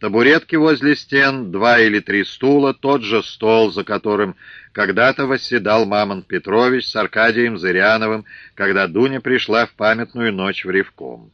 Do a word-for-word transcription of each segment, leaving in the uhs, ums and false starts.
Табуретки возле стен, два или три стула, тот же стол, за которым когда-то восседал Мамонт Петрович с Аркадием Зыряновым, когда Дуня пришла в памятную ночь в Ревком.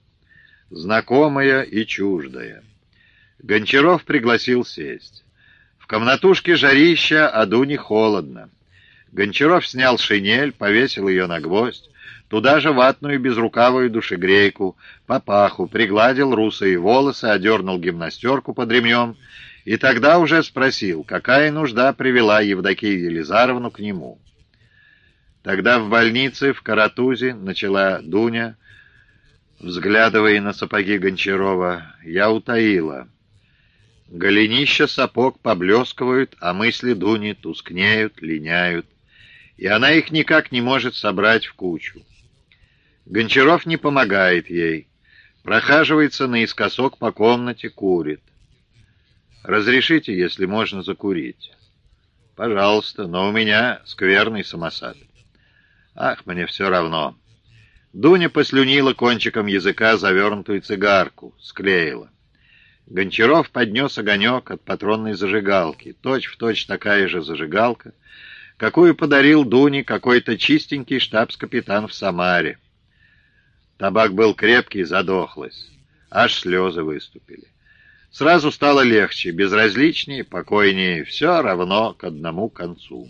Знакомая и чуждая. Гончаров пригласил сесть. В комнатушке жарища, а Дуне холодно. Гончаров снял шинель, повесил ее на гвоздь, туда же ватную безрукавую душегрейку, папаху, пригладил русые волосы, одернул гимнастерку под ремнем и тогда уже спросил, какая нужда привела Евдокию Елизаровну к нему. Тогда в больнице в Каратузе, начала Дуня, взглядывая на сапоги Гончарова, я утаила. Голенища сапог поблескивают, а мысли Дуни тускнеют, линяют, и она их никак не может собрать в кучу. Гончаров не помогает ей, прохаживается наискосок по комнате, курит. «Разрешите, если можно, закурить?» «Пожалуйста, но у меня скверный самосад». «Ах, мне все равно». Дуня послюнила кончиком языка завернутую цигарку, склеила. Гончаров поднес огонек от патронной зажигалки, точь-в-точь такая же зажигалка, какую подарил Дуне какой-то чистенький штабс-капитан в Самаре. Табак был крепкий, задохлась, аж слезы выступили. Сразу стало легче, безразличнее, покойнее, все равно к одному концу.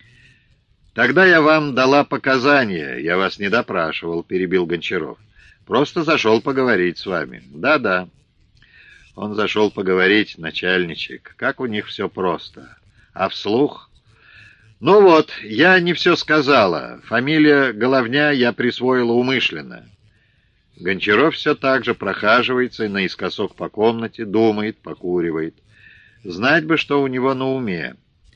«Тогда я вам дала показания, я вас не допрашивал», — перебил Гончаров. «Просто зашел поговорить с вами». «Да-да». Он зашел поговорить, начальничек, как у них все просто. А вслух? «Ну вот, я не все сказала. Фамилия Головня я присвоила умышленно». Гончаров все так же прохаживается наискосок по комнате, думает, покуривает. Знать бы, что у него на уме.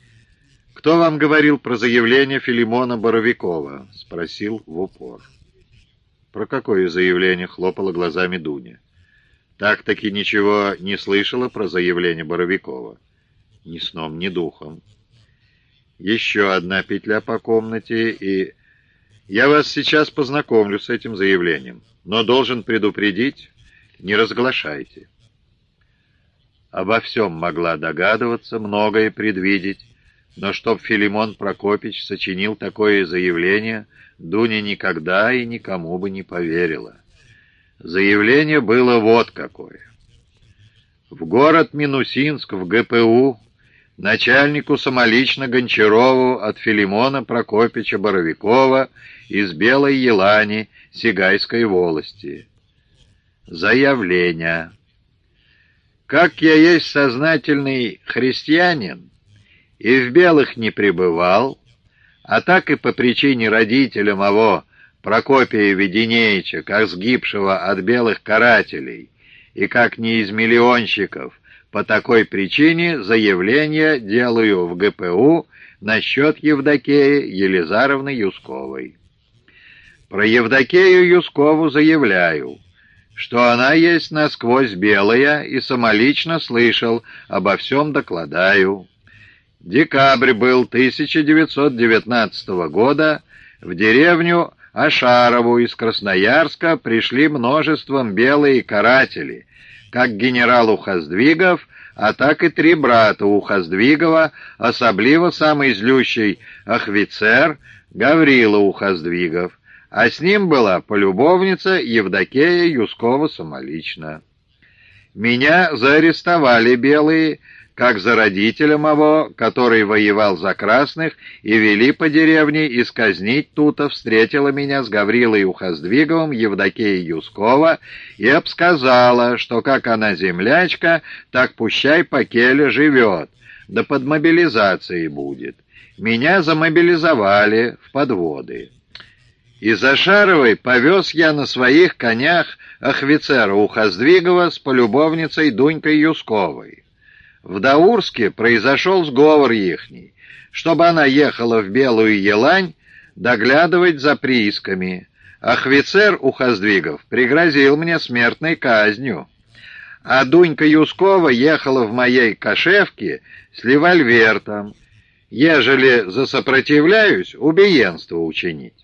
«Кто вам говорил про заявление Филимона Боровикова?» — спросил в упор. «Про какое заявление?» — хлопала глазами Дуня. «Так-таки ничего не слышала про заявление Боровикова?» «Ни сном, ни духом». Еще одна петля по комнате, и... «Я вас сейчас познакомлю с этим заявлением, но должен предупредить, не разглашайте». Обо всем могла догадываться, многое предвидеть, но чтоб Филимон Прокопич сочинил такое заявление, Дуня никогда и никому бы не поверила. Заявление было вот какое. В город Минусинск, в ГПУ, начальнику самолично Гончарову от Филимона Прокопича Боровикова из Белой Елани Сигайской волости. Заявление. Как я есть сознательный христианин и в белых не пребывал, а так и по причине родителя моего Прокопия Веденеича, как сгибшего от белых карателей, и как не из миллионщиков, по такой причине заявление делаю в ГПУ насчет Евдокии Елизаровны Юсковой. Про Евдокию Юскову заявляю, что она есть насквозь белая, и самолично слышал, обо всем докладаю. Декабрь был тысяча девятьсот девятнадцатого года, в деревню Ашарову из Красноярска пришли множеством белые каратели, как генерал Ухоздвигов, а так и три брата Ухоздвигова, особливо самый злющий офицер Гаврила Ухоздвигов, а с ним была полюбовница Евдокия Юскова самолично. Меня заарестовали белые, как за родителя моего, который воевал за красных, и вели по деревне исказнить тута, встретила меня с Гаврилой Ухоздвиговым Евдокия Юскова и обсказала, что как она землячка, так пущай по келе живет, да под мобилизацией будет. Меня замобилизовали в подводы. Из Ашаровой повез я на своих конях офицера Ухоздвигова с полюбовницей Дунькой Юсковой. В Даурске произошел сговор ихний, чтобы она ехала в Белую Елань доглядывать за приисками. Офицер Ухоздвигов пригрозил мне смертной казнью, а Дунька Юскова ехала в моей кошевке с револьвертом, ежели засопротивляюсь, убиенство учинить.